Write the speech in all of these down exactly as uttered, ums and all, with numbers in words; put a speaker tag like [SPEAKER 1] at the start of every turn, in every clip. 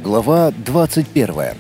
[SPEAKER 1] Глава двадцать первая.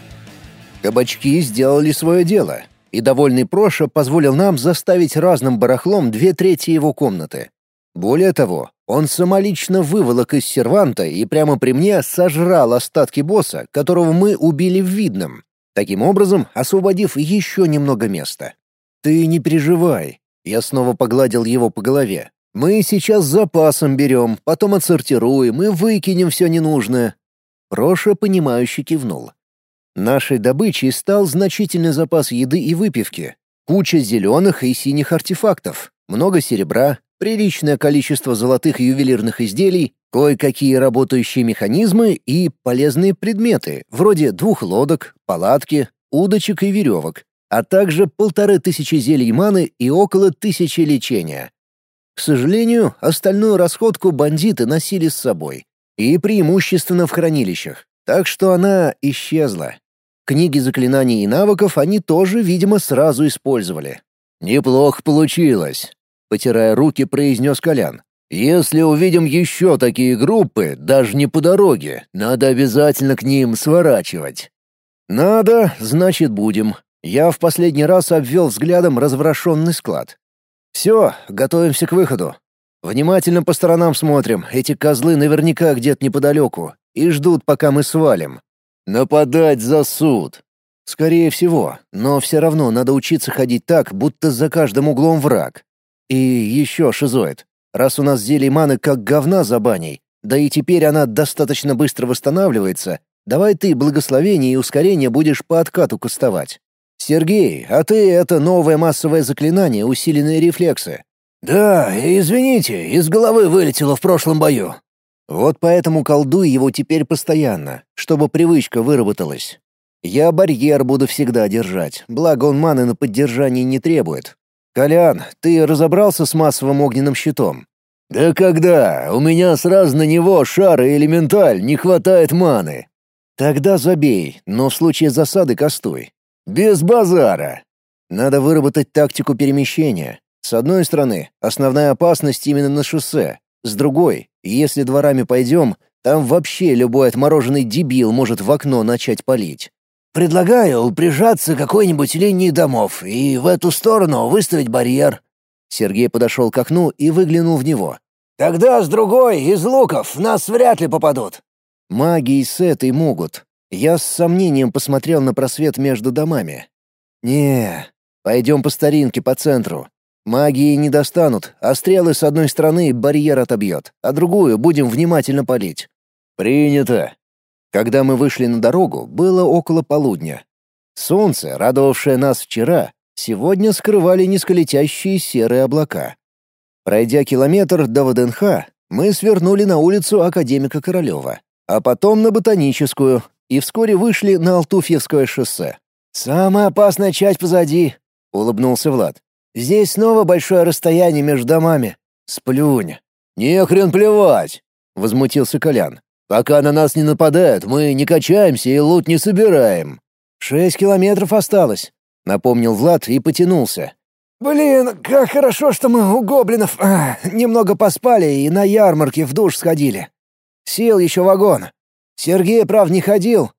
[SPEAKER 1] Кабачки сделали свое дело, и довольный Проша позволил нам заставить разным барахлом две трети его комнаты. Более того, он самолично выволок из серванта и прямо при мне сожрал остатки босса, которого мы убили в Видном, таким образом освободив еще немного места. «Ты не переживай», — я снова погладил его по голове. «Мы сейчас с запасом берем, потом отсортируем и выкинем все ненужное». Проша, понимающе кивнул. Нашей добычей стал значительный запас еды и выпивки, куча зеленых и синих артефактов, много серебра, приличное количество золотых ювелирных изделий, кое-какие работающие механизмы и полезные предметы, вроде двух лодок, палатки, удочек и веревок, а также полторы тысячи зелий маны и около тысячи лечения. К сожалению, остальную расходку бандиты носили с собой, и преимущественно в хранилищах, так что она исчезла. Книги заклинаний и навыков они тоже, видимо, сразу использовали. «Неплохо получилось», — потирая руки, произнес Колян. «Если увидим еще такие группы, даже не по дороге, надо обязательно к ним сворачивать». «Надо, значит, будем». Я в последний раз обвел взглядом разворошенный склад. «Все, готовимся к выходу. Внимательно по сторонам смотрим, эти козлы наверняка где-то неподалеку и ждут, пока мы свалим. Нападать за суд. Скорее всего, но все равно надо учиться ходить так, будто за каждым углом враг. И еще шизоид. Раз у нас зелий маны как говна за баней, да и теперь она достаточно быстро восстанавливается, давай ты благословение и ускорение будешь по откату кастовать. Сергей, а ты это новое массовое заклинание «Усиленные рефлексы». «Да, извините, из головы вылетело в прошлом бою». «Вот поэтому колдуй его теперь постоянно, чтобы привычка выработалась. Я барьер буду всегда держать, благо он маны на поддержание не требует. Колян, ты разобрался с массовым огненным щитом?» «Да когда? У меня сразу на него шар и элементаль, не хватает маны». «Тогда забей, но в случае засады кастуй». «Без базара». «Надо выработать тактику перемещения. С одной стороны, основная опасность именно на шоссе. С другой, если дворами пойдем, там вообще любой отмороженный дебил может в окно начать палить».
[SPEAKER 2] «Предлагаю прижаться к какой-нибудь линии домов и в эту сторону выставить барьер».
[SPEAKER 1] Сергей подошел к окну и выглянул в него.
[SPEAKER 2] «Тогда с другой, из луков, нас вряд ли попадут».
[SPEAKER 1] «Маги и с этой могут». Я с сомнением посмотрел на просвет между домами. «Не, пойдем по старинке по центру. Магии не достанут, а стрелы с одной стороны барьер отобьет, а другую будем внимательно палить». «Принято». Когда мы вышли на дорогу, было около полудня. Солнце, радовавшее нас вчера, сегодня скрывали низколетящие серые облака. Пройдя километр до ВДНХ, мы свернули на улицу Академика Королева, а потом на Ботаническую, и вскоре вышли на Алтуфьевское шоссе.
[SPEAKER 2] «Самая опасная часть позади», — улыбнулся Влад. «Здесь снова большое расстояние между домами».
[SPEAKER 1] «Сплюнь». «Не хрен плевать», — возмутился Колян. «Пока на нас не нападают, мы не качаемся и лут не собираем».
[SPEAKER 2] «Шесть километров осталось»,
[SPEAKER 1] — напомнил Влад и потянулся.
[SPEAKER 2] «Блин, как хорошо, что мы у гоблинов а, немного поспали и на ярмарке в душ сходили. Сел еще вагон. Сергей, прав, не ходил».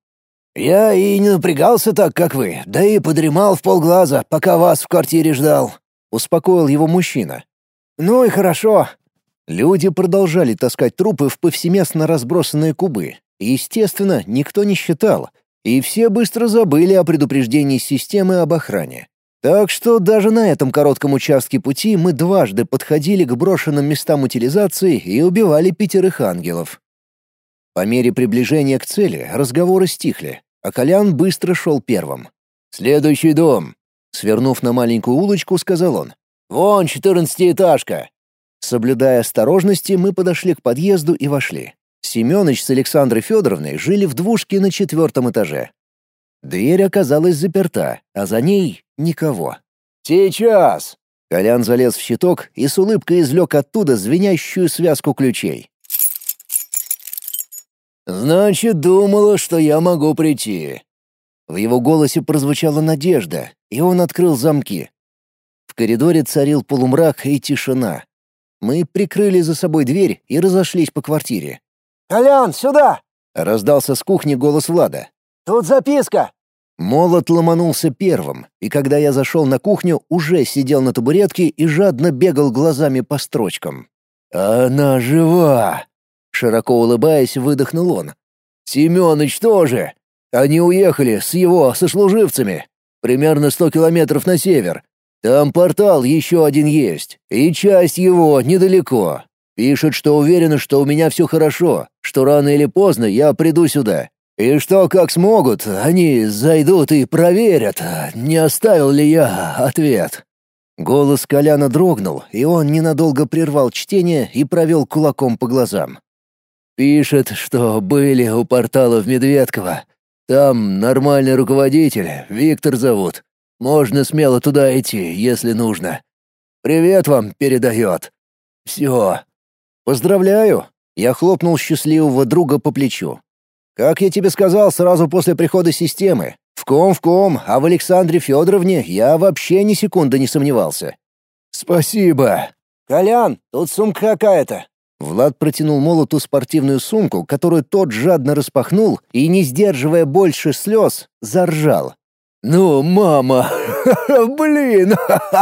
[SPEAKER 2] «Я и не напрягался так, как вы, да и подремал в полглаза, пока вас в квартире ждал», —
[SPEAKER 1] успокоил его мужчина.
[SPEAKER 2] «Ну и хорошо».
[SPEAKER 1] Люди продолжали таскать трупы в повсеместно разбросанные кубы. Естественно, никто не считал, и все быстро забыли о предупреждении системы об охране. Так что даже на этом коротком участке пути мы дважды подходили к брошенным местам утилизации и убивали пятерых ангелов. По мере приближения к цели разговоры стихли, а Колян быстро шел первым. «Следующий дом», — свернув на маленькую улочку, сказал он. «Вон четырнадцатиэтажка». Соблюдая осторожности, мы подошли к подъезду и вошли. Семёныч с Александрой Федоровной жили в двушке на четвертом этаже. Дверь оказалась заперта, а за ней никого.
[SPEAKER 2] «Сейчас!»
[SPEAKER 1] Колян залез в щиток и с улыбкой извлек оттуда звенящую связку ключей.
[SPEAKER 2] «Значит, думала, что я могу прийти».
[SPEAKER 1] В его голосе прозвучала надежда, и он открыл замки. В коридоре царил полумрак и тишина. Мы прикрыли за собой дверь и разошлись по квартире.
[SPEAKER 2] «Колян, сюда!»
[SPEAKER 1] Раздался с кухни голос Влада.
[SPEAKER 2] «Тут записка!»
[SPEAKER 1] Молот ломанулся первым, и когда я зашел на кухню, уже сидел на табуретке и жадно бегал глазами по строчкам. «Она жива!» Широко улыбаясь, выдохнул он. «Семёныч тоже! Они уехали с его сослуживцами. Примерно сто километров на север. Там портал еще один есть, и часть его недалеко. Пишет, что уверены, что у меня все хорошо, что рано или поздно я приду сюда. И что, как смогут, они зайдут и проверят, не оставил ли я ответ». Голос Коляна дрогнул, и он ненадолго прервал чтение и провел кулаком по глазам. «Пишет, что были у портала в Медведково. Там нормальный руководитель, Виктор зовут. Можно смело туда идти, если нужно. Привет вам передает. Все. Поздравляю!» Я хлопнул счастливого друга по плечу. «Как я тебе сказал сразу после прихода системы, в ком в ком, а в Александре Федоровне я вообще ни секунды не сомневался». «Спасибо!»
[SPEAKER 2] «Колян, тут сумка какая-то».
[SPEAKER 1] Влад протянул Молоту спортивную сумку, которую тот жадно распахнул и, не сдерживая больше слез, заржал. «Ну, мама! Блин!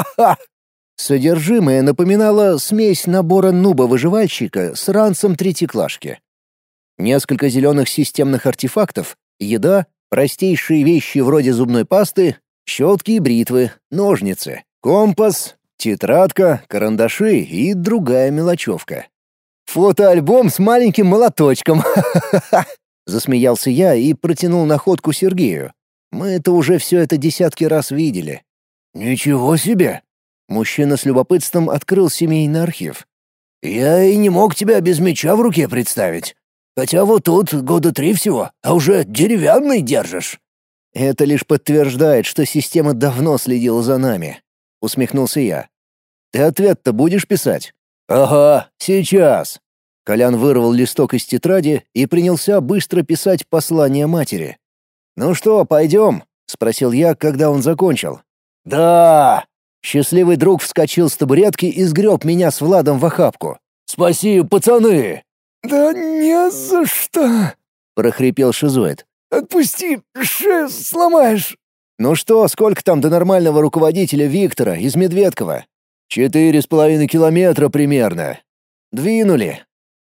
[SPEAKER 1] Содержимое напоминало смесь набора нуба-выживальщика с ранцем третьеклашки. Несколько зеленых системных артефактов, еда, простейшие вещи вроде зубной пасты, щетки и бритвы, ножницы, компас, тетрадка, карандаши и другая мелочевка. «Фотоальбом с маленьким молоточком!» Засмеялся я и протянул находку Сергею. Мы-то уже все это десятки раз видели. «Ничего себе!» Мужчина с любопытством открыл семейный архив. «Я и не мог тебя без меча в руке представить. Хотя вот тут года три всего, а уже деревянный держишь». «Это лишь подтверждает, что система давно следила за нами», — усмехнулся я. «Ты ответ-то будешь писать?» «Ага, сейчас». Колян вырвал листок из тетради и принялся быстро писать послание матери. «Ну что, пойдем?» — спросил я, когда он закончил. «Да!» Счастливый друг вскочил с табуретки и сгреб меня с Владом в охапку. «Спасибо, пацаны!»
[SPEAKER 2] «Да не за что!»
[SPEAKER 1] — прохрипел шизоид.
[SPEAKER 2] «Отпусти, шею сломаешь!»
[SPEAKER 1] «Ну что, сколько там до нормального руководителя Виктора из Медведкова?» «Четыре с половиной километра примерно. Двинули!»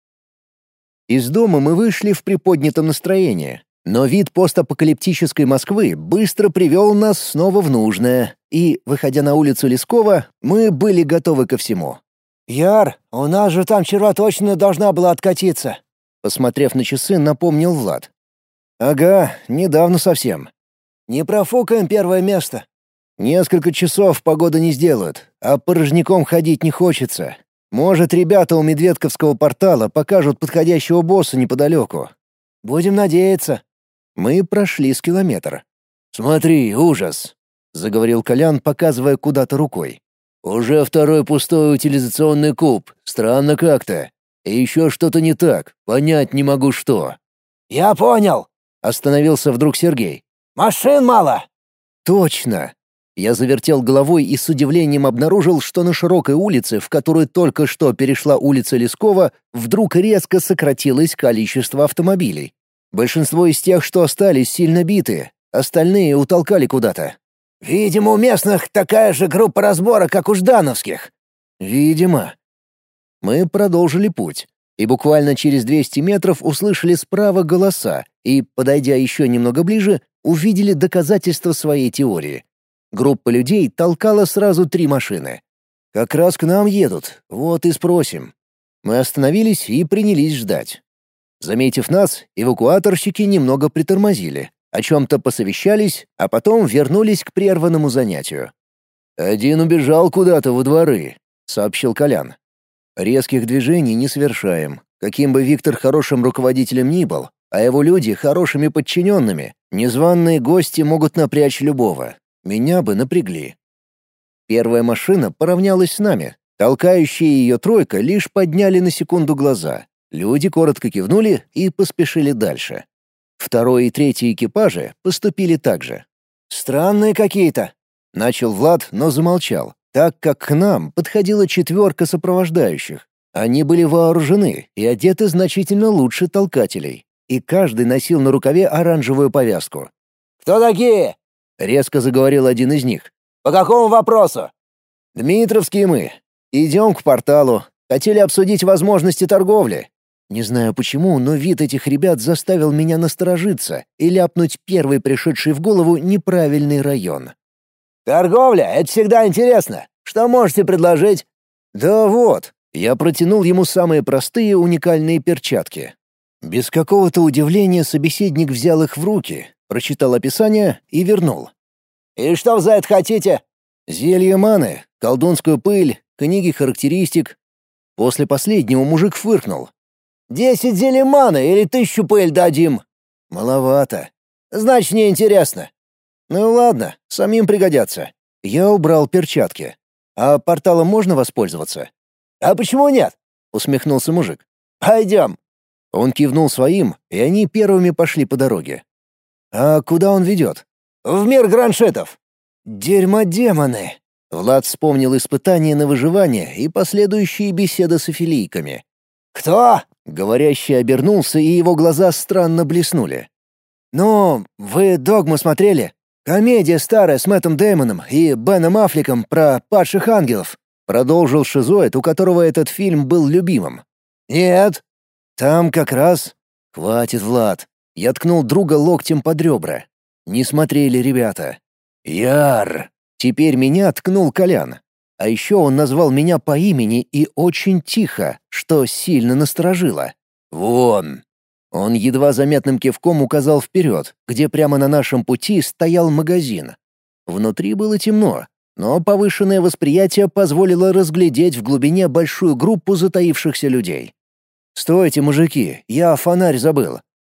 [SPEAKER 1] Из дома мы вышли в приподнятом настроении, но вид постапокалиптической Москвы быстро привел нас снова в нужное, и, выходя на улицу Лескова, мы были готовы ко всему.
[SPEAKER 2] «Яр, у нас же там вчера точно должна была откатиться», —
[SPEAKER 1] посмотрев на часы, напомнил Влад. «Ага, недавно совсем».
[SPEAKER 2] «Не профукаем первое место».
[SPEAKER 1] «Несколько часов погода не сделают, а порожняком ходить не хочется. Может, ребята у Медведковского портала покажут подходящего босса неподалеку».
[SPEAKER 2] «Будем надеяться».
[SPEAKER 1] Мы прошли с километр. «Смотри, ужас!» — заговорил Колян, показывая куда-то рукой. «Уже второй пустой утилизационный куб. Странно как-то. И еще что-то не так. Понять не могу, что».
[SPEAKER 2] «Я понял!»
[SPEAKER 1] — остановился вдруг Сергей.
[SPEAKER 2] «Машин мало!»
[SPEAKER 1] «Точно!» Я завертел головой и с удивлением обнаружил, что на широкой улице, в которую только что перешла улица Лескова, вдруг резко сократилось количество автомобилей. Большинство из тех, что остались, сильно биты, остальные утолкали куда-то.
[SPEAKER 2] «Видимо, у местных такая же группа разбора, как у ждановских».
[SPEAKER 1] «Видимо». Мы продолжили путь, и буквально через двести метров услышали справа голоса и, подойдя еще немного ближе, увидели доказательства своей теории. Группа людей толкала сразу три машины. «Как раз к нам едут, вот и спросим». Мы остановились и принялись ждать. Заметив нас, эвакуаторщики немного притормозили, о чем-то посовещались, а потом вернулись к прерванному занятию. «Один убежал куда-то во дворы», — сообщил Колян. «Резких движений не совершаем. Каким бы Виктор хорошим руководителем ни был, а его люди хорошими подчиненными, незваные гости могут напрячь любого. Меня бы напрягли». Первая машина поравнялась с нами. Толкающая ее тройка лишь подняли на секунду глаза. Люди коротко кивнули и поспешили дальше. Второй и третий экипажи поступили так же.
[SPEAKER 2] «Странные какие-то»,
[SPEAKER 1] — начал Влад, но замолчал, так как к нам подходила четверка сопровождающих. Они были вооружены и одеты значительно лучше толкателей. и каждый носил на рукаве оранжевую повязку.
[SPEAKER 2] «Кто такие?»
[SPEAKER 1] — резко заговорил один из них.
[SPEAKER 2] «По какому вопросу?»
[SPEAKER 1] «Дмитровские мы. Идем к порталу. Хотели обсудить возможности торговли». Не знаю почему, но вид этих ребят заставил меня насторожиться и ляпнуть первый пришедший в голову неправильный район.
[SPEAKER 2] «Торговля — это всегда интересно. Что можете предложить?»
[SPEAKER 1] «Да вот». Я протянул ему самые простые уникальные перчатки. Без какого-то удивления собеседник взял их в руки, прочитал описание и вернул.
[SPEAKER 2] «И что вы за это хотите?»
[SPEAKER 1] «Зелье маны, колдунскую пыль, книги характеристик». После последнего мужик фыркнул.
[SPEAKER 2] «Десять зелий маны или тысячу пыль дадим?»
[SPEAKER 1] «Маловато».
[SPEAKER 2] «Значит, не интересно».
[SPEAKER 1] «Ну ладно, самим пригодятся». Я убрал перчатки. «А порталом можно воспользоваться?»
[SPEAKER 2] «А почему нет?»
[SPEAKER 1] — усмехнулся мужик.
[SPEAKER 2] «Пойдем».
[SPEAKER 1] Он кивнул своим, и они первыми пошли по дороге. «А куда он ведет?»
[SPEAKER 2] «В мир граншитов».
[SPEAKER 1] «Дерьмо-демоны!» Влад вспомнил испытания на выживание и последующие беседы с эфилийками.
[SPEAKER 2] «Кто?»
[SPEAKER 1] Говорящий обернулся, и его глаза странно блеснули. «Ну, вы «Догму» смотрели? Комедия старая с Мэттом Дэймоном и Беном Аффлеком про падших ангелов», — продолжил шизоид, у которого этот фильм был любимым.
[SPEAKER 2] «Нет».
[SPEAKER 1] «Там как раз...» «Хватит, Влад». Я ткнул друга локтем под ребра. Не смотрели ребята. «Яр!» Теперь меня ткнул Колян. А еще он назвал меня по имени и очень тихо, что сильно насторожило. «Вон!» Он едва заметным кивком указал вперед, где прямо на нашем пути стоял магазин. Внутри было темно, но повышенное восприятие позволило разглядеть в глубине большую группу затаившихся людей. «Стойте, мужики, я фонарь забыл».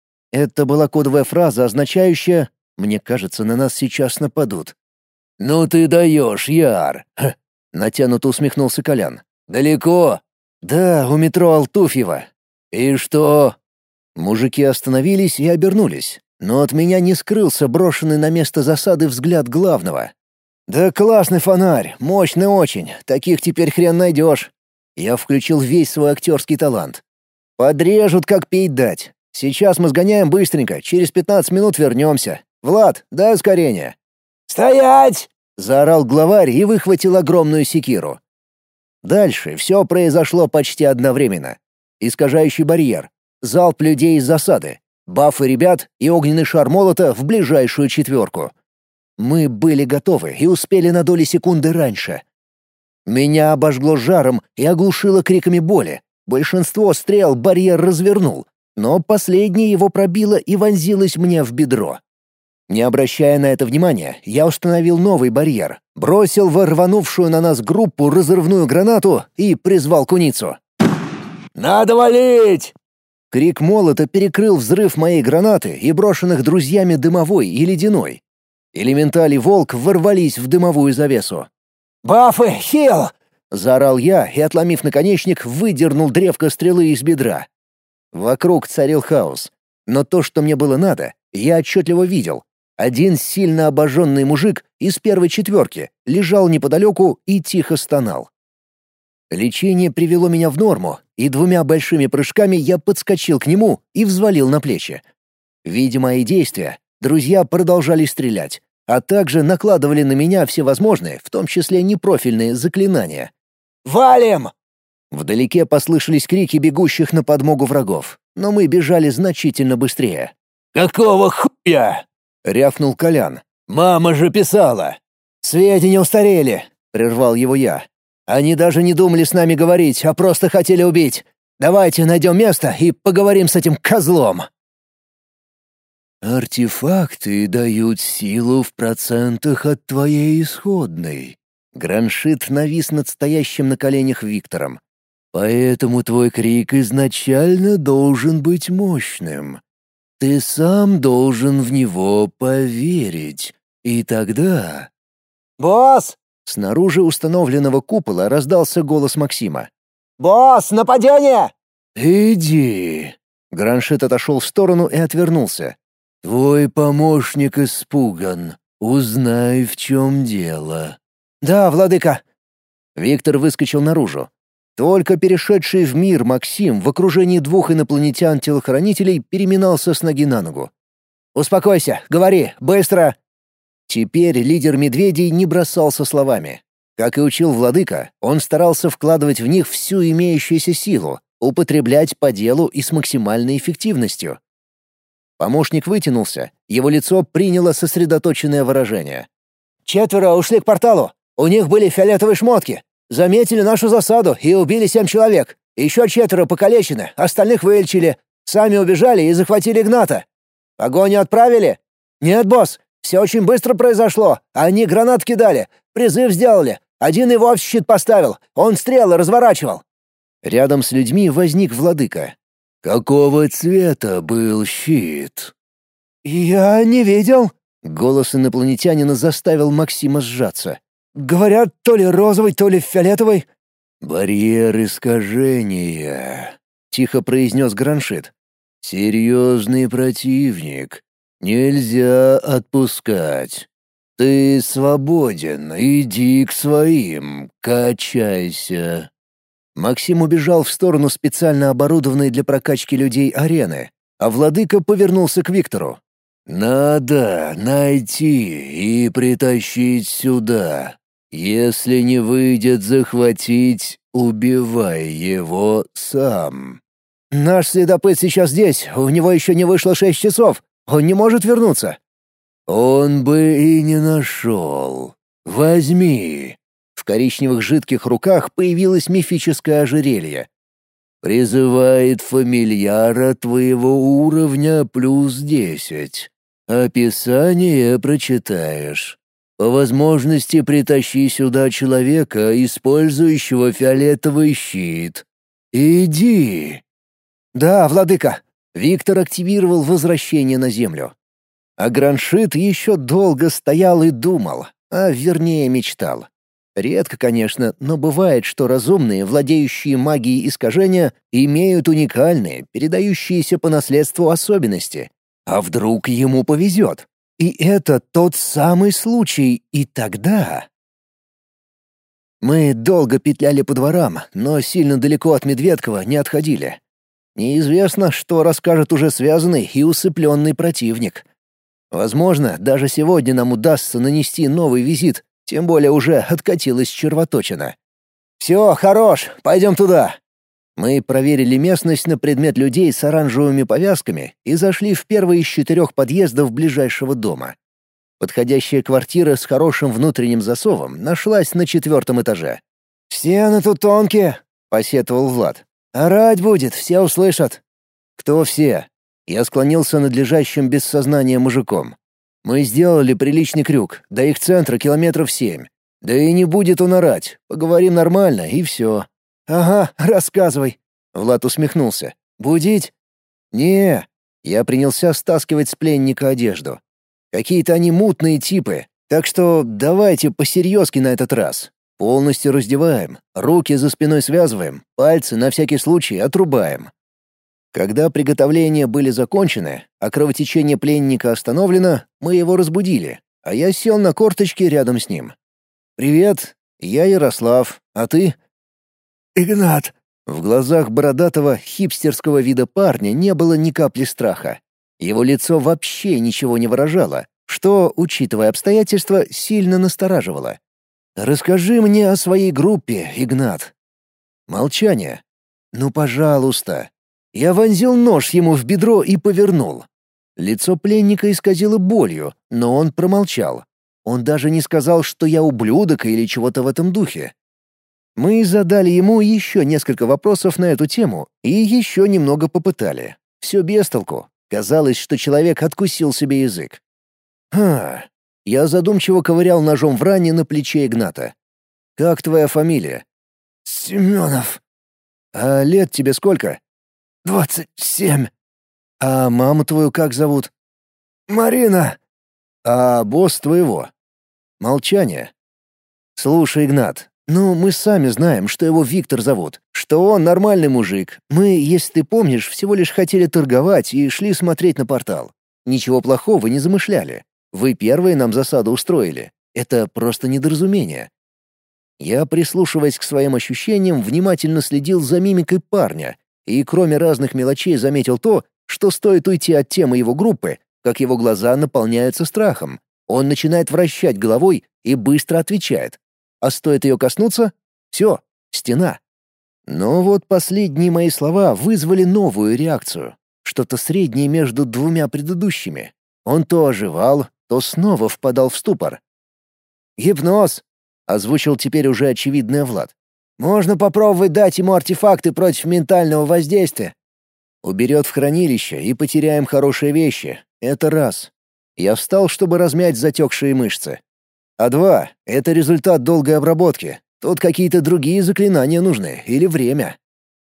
[SPEAKER 1] Это была кодовая фраза, означающая «мне кажется, на нас сейчас нападут». «Ну ты даешь, Яр!» — натянуто усмехнулся Колян. «Далеко?» «Да, у метро Алтуфьево». «И что?» Мужики остановились и обернулись, но от меня не скрылся брошенный на место засады взгляд главного. «Да классный фонарь, мощный очень, таких теперь хрен найдешь». Я включил весь свой актерский талант. «Подрежут, как пить дать. Сейчас мы сгоняем быстренько, через пятнадцать минут вернемся. Влад, дай ускорение».
[SPEAKER 2] «Стоять!»
[SPEAKER 1] — заорал главарь и выхватил огромную секиру. Дальше все произошло почти одновременно. Искажающий барьер, залп людей из засады, бафы ребят и огненный шар молота в ближайшую четверку. Мы были готовы и успели на доли секунды раньше. Меня обожгло жаром и оглушило криками боли. Большинство стрел барьер развернул, но последнее его пробило и вонзилось мне в бедро. Не обращая на это внимания, я установил новый барьер, бросил в рванувшую на нас группу разрывную гранату и призвал куницу.
[SPEAKER 2] «Надо валить!»
[SPEAKER 1] Крик молота перекрыл взрыв моей гранаты и брошенных друзьями дымовой и ледяной. Элементаль и волк ворвались в дымовую завесу.
[SPEAKER 2] «Бафы, хил!»
[SPEAKER 1] — заорал я и, отломив наконечник, выдернул древко стрелы из бедра. Вокруг царил хаос, но то, что мне было надо, я отчетливо видел. Один сильно обожженный мужик из первой четверки лежал неподалеку и тихо стонал. Лечение привело меня в норму, и двумя большими прыжками я подскочил к нему и взвалил на плечи. Видя мои действия, друзья продолжали стрелять, а также накладывали на меня всевозможные, в том числе непрофильные, заклинания.
[SPEAKER 2] «Валим!»
[SPEAKER 1] Вдалеке послышались крики бегущих на подмогу врагов, но мы бежали значительно быстрее.
[SPEAKER 2] «Какого хуя?»
[SPEAKER 1] — рявкнул Колян.
[SPEAKER 2] «Мама же писала!»
[SPEAKER 1] «Сведения устарели!» — прервал его я. «Они даже не думали с нами говорить, а просто хотели убить. Давайте найдем место и поговорим с этим козлом!» «Артефакты дают силу в процентах от твоей исходной». Граншит навис над стоящим на коленях Виктором. «Поэтому твой крик изначально должен быть мощным. Ты сам должен в него поверить, и тогда...»
[SPEAKER 2] «Босс!»
[SPEAKER 1] Снаружи установленного купола раздался голос Максима.
[SPEAKER 2] «Босс, нападение!»
[SPEAKER 1] «Иди!» Граншит отошел в сторону и отвернулся. «Твой помощник испуган. Узнай, в чем дело». «Да, владыка». Виктор выскочил наружу. Только перешедший в мир Максим в окружении двух инопланетян-телохранителей переминался с ноги на ногу. «Успокойся, говори, быстро!» Теперь лидер медведей не бросался словами. Как и учил владыка, он старался вкладывать в них всю имеющуюся силу, употреблять по делу и с максимальной эффективностью. Помощник вытянулся, его лицо приняло сосредоточенное выражение. «Четверо ушли к порталу. У них были фиолетовые шмотки. Заметили нашу засаду и убили семь человек. Еще четверо покалечены, остальных вылечили. Сами убежали и захватили Игната. Погоню отправили? Нет, босс, все очень быстро произошло. Они гранат кидали, призыв сделали. Один и вовсе щит поставил, он стрелы разворачивал». Рядом с людьми возник владыка. «Какого цвета был щит?»
[SPEAKER 2] «Я не видел».
[SPEAKER 1] Голос инопланетянина заставил Максима сжаться.
[SPEAKER 2] «Говорят, то ли розовый, то ли фиолетовый».
[SPEAKER 1] «Барьер искажения», — тихо произнес Граншит. «Серьезный противник. Нельзя отпускать. Ты свободен, иди к своим, качайся». Максим убежал в сторону специально оборудованной для прокачки людей арены, а владыка повернулся к Виктору. «Надо найти и притащить сюда. Если не выйдет захватить, убивай его сам». «Наш следопыт сейчас здесь, у него еще не вышло шесть часов, он не может вернуться». «Он бы и не нашел. Возьми». В коричневых жидких руках появилось мифическое ожерелье. «Призывает фамильяра твоего уровня плюс десять. Описание прочитаешь. По возможности притащи сюда человека, использующего фиолетовый щит. Иди». «Да, владыка». Виктор активировал возвращение на землю. А Граншит еще долго стоял и думал, а вернее мечтал. Редко, конечно, но бывает, что разумные, владеющие магией искажения, имеют уникальные, передающиеся по наследству особенности. А вдруг ему повезет? И это тот самый случай, и тогда... Мы долго петляли по дворам, но сильно далеко от Медведкова не отходили. Неизвестно, что расскажет уже связанный и усыпленный противник. Возможно, даже сегодня нам удастся нанести новый визит, тем более уже откатилась червоточина. «Все, хорош, пойдем туда». Мы проверили местность на предмет людей с оранжевыми повязками и зашли в первый из четырех подъездов ближайшего дома. Подходящая квартира с хорошим внутренним засовом нашлась на четвертом этаже.
[SPEAKER 2] «Стены тут тонкие», — посетовал Влад. «Орать будет, все услышат».
[SPEAKER 1] «Кто все?» Я склонился над лежащим без сознания мужиком. «Мы сделали приличный крюк, до их центра километров семь. Да и не будет он орать, поговорим нормально, и все».
[SPEAKER 2] «Ага, рассказывай».
[SPEAKER 1] Влад усмехнулся. «Будить?» «Не». Я принялся стаскивать с пленника одежду. Какие-то они мутные типы, так что давайте посерьезки на этот раз. Полностью раздеваем, руки за спиной связываем, пальцы на всякий случай отрубаем. Когда приготовления были закончены, а кровотечение пленника остановлено, мы его разбудили, а я сел на корточки рядом с ним. «Привет, я Ярослав, а ты?»
[SPEAKER 2] «Игнат».
[SPEAKER 1] В глазах бородатого хипстерского вида парня не было ни капли страха. Его лицо вообще ничего не выражало, что, учитывая обстоятельства, сильно настораживало. «Расскажи мне о своей группе, Игнат». Молчание. «Ну, пожалуйста». Я вонзил нож ему в бедро и повернул. Лицо пленника исказило болью, но он промолчал. Он даже не сказал, что я ублюдок или чего-то в этом духе. Мы задали ему еще несколько вопросов на эту тему и еще немного попытали. Все без толку. Казалось, что человек откусил себе язык. «Ха!» Я задумчиво ковырял ножом в ране на плече Игната. «Как твоя фамилия?»
[SPEAKER 2] «Семенов».
[SPEAKER 1] «А лет тебе сколько?»
[SPEAKER 2] «Двадцать семь».
[SPEAKER 1] «А маму твою как зовут?»
[SPEAKER 2] «Марина».
[SPEAKER 1] «А босс твоего?» Молчание. «Слушай, Игнат, ну мы сами знаем, что его Виктор зовут, что он нормальный мужик. Мы, если ты помнишь, всего лишь хотели торговать и шли смотреть на портал. Ничего плохого не замышляли. Вы первые нам засаду устроили. Это просто недоразумение». Я, прислушиваясь к своим ощущениям, внимательно следил за мимикой парня и, кроме разных мелочей, заметил то, что стоит уйти от темы его группы, как его глаза наполняются страхом. Он начинает вращать головой и быстро отвечает. А стоит ее коснуться — все, стена. Но вот последние мои слова вызвали новую реакцию. Что-то среднее между двумя предыдущими. Он то оживал, то снова впадал в ступор.
[SPEAKER 2] «Гипноз», — озвучил теперь уже очевидное Влад. «Можно попробовать дать ему артефакты против ментального воздействия».
[SPEAKER 1] Уберет в хранилище и потеряем хорошие вещи. Это раз. Я встал, чтобы размять затекшие мышцы. А два — это результат долгой обработки. Тут какие-то другие заклинания нужны или время.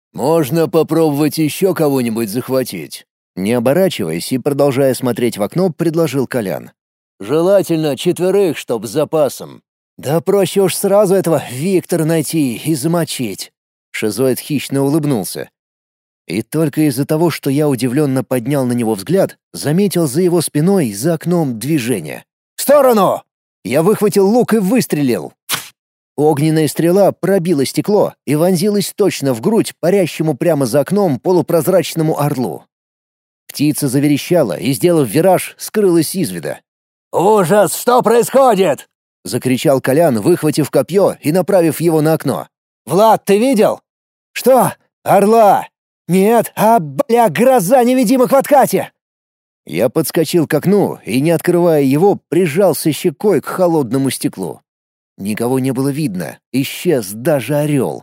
[SPEAKER 3] Можно попробовать еще кого-нибудь захватить.
[SPEAKER 1] Не оборачиваясь и продолжая смотреть в окно, предложил Колян.
[SPEAKER 3] Желательно четверых, чтоб с запасом.
[SPEAKER 2] Да проще уж сразу этого Виктора найти и замочить.
[SPEAKER 1] Шизоид хищно улыбнулся. И только из-за того, что я удивленно поднял на него взгляд, заметил за его спиной, за окном, движение.
[SPEAKER 2] «В сторону!»
[SPEAKER 1] Я выхватил лук и выстрелил. Огненная стрела пробила стекло и вонзилась точно в грудь парящему прямо за окном полупрозрачному орлу. Птица заверещала и, сделав вираж, скрылась из вида.
[SPEAKER 3] «Ужас! Что происходит?»
[SPEAKER 1] — закричал Колян, выхватив копье и направив его на окно.
[SPEAKER 2] «Влад, ты видел?» «Что? Орла?» «Нет, а, бля, гроза невидимых в откате!»
[SPEAKER 1] Я подскочил к окну и, не открывая его, прижался щекой к холодному стеклу. Никого не было видно, исчез даже орел.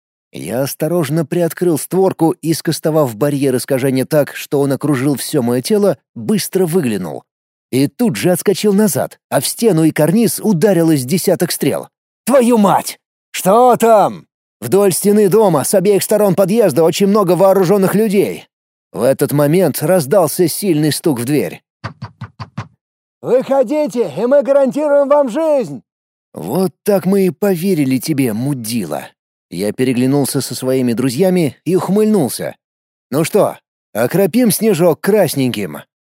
[SPEAKER 1] Я осторожно приоткрыл створку и, скостовав барьер искажения так, что он окружил все мое тело, быстро выглянул. И тут же отскочил назад, а в стену и карниз ударилось десяток стрел.
[SPEAKER 2] «Твою мать! Что там?»
[SPEAKER 1] Вдоль стены дома с обеих сторон подъезда очень много вооруженных людей. В этот момент раздался сильный стук в дверь.
[SPEAKER 2] «Выходите, и мы гарантируем вам жизнь!»
[SPEAKER 1] Вот так мы и поверили тебе, мудила. Я переглянулся со своими друзьями и ухмыльнулся. Ну что, окропим снежок красненьким?